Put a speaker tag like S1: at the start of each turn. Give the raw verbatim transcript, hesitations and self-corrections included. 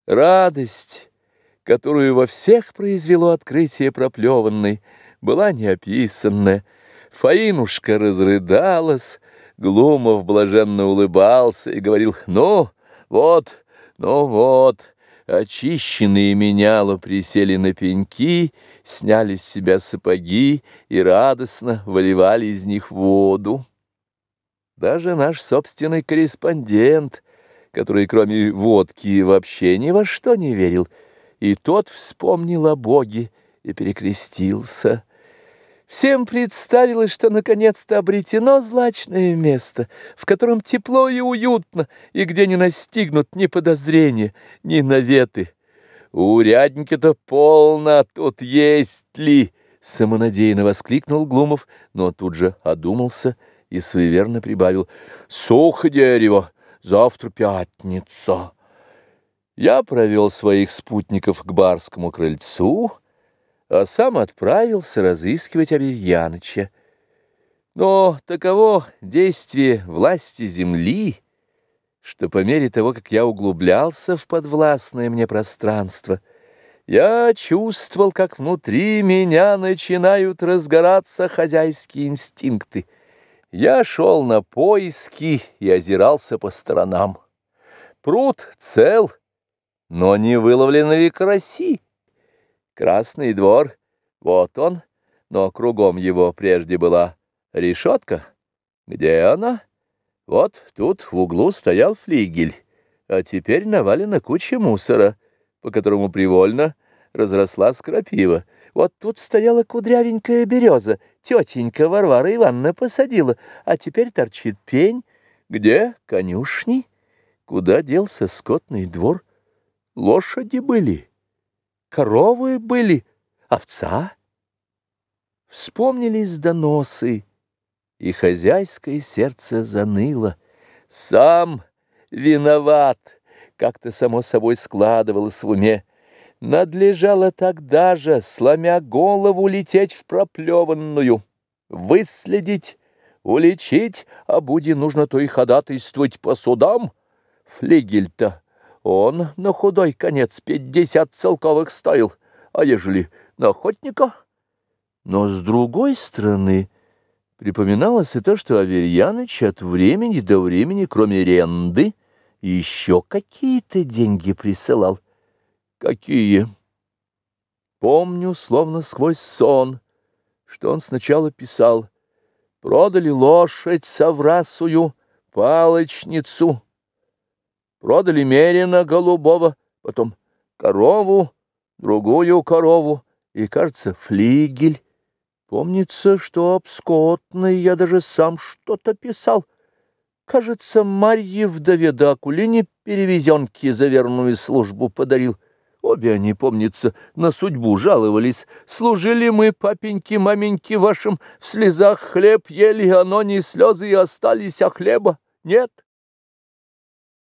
S1: Радость, которую во всех произвело открытие проплеванной, была неописанная. Фаинушка разрыдалась, Глумов блаженно улыбался и говорил: «Ну, вот, ну вот». Очищенные меняло присели на пеньки, сняли с себя сапоги и радостно выливали из них воду. Даже наш собственный корреспондент, который кроме водки вообще ни во что не верил, и тот вспомнил о Боге и перекрестился. Всем представилось, что наконец-то обретено злачное место, в котором тепло и уютно, и где не настигнут ни подозрения, ни наветы. «У урядники-то полно, тут есть ли?» — самонадеянно воскликнул Глумов, но тут же одумался и суеверно прибавил: «Сухо дерево, завтра пятница». Я провел своих спутников к барскому крыльцу, а сам отправился разыскивать Аверьяныча. Но таково действие власти земли, что по мере того, как я углублялся в подвластное мне пространство, я чувствовал, как внутри меня начинают разгораться хозяйские инстинкты. Я шел на поиски и озирался по сторонам. Пруд цел, но не выловлены ли караси? Красный двор, вот он, но кругом его прежде была решетка. Где она? Вот тут в углу стоял флигель, а теперь навалена куча мусора, по которому привольно разрослась крапива. Вот тут стояла кудрявенькая береза, тетенька Варвара Ивановна посадила, а теперь торчит пень. Где конюшни? Куда делся скотный двор? Лошади были, коровы были, овца. Вспомнились доносы, и хозяйское сердце заныло. Сам виноват, как-то само собой складывалось в уме. Надлежало тогда же, сломя голову, лететь в проплеванную, выследить, уличить, а буде нужно то и ходатайствовать по судам. Флигель-то он на худой конец пятьдесят целковых стоил, а ежели на охотника? Но с другой стороны припоминалось и то, что Аверьяныч от времени до времени, кроме ренды, еще какие-то деньги присылал. Какие? Помню, словно сквозь сон, что он сначала писал: «Продали лошадь соврасую, палочницу, продали мерина голубого, потом корову, другую корову и, кажется, флигель. Помнится, что об скотной я даже сам что-то писал. Кажется, Марье вдове да Акулине перевезенки за верную службу подарил. Обе они, помнится, на судьбу жаловались. Служили мы, папеньки, маменьки вашим, в слезах хлеб ели, оно не слезы и остались, а хлеба нет».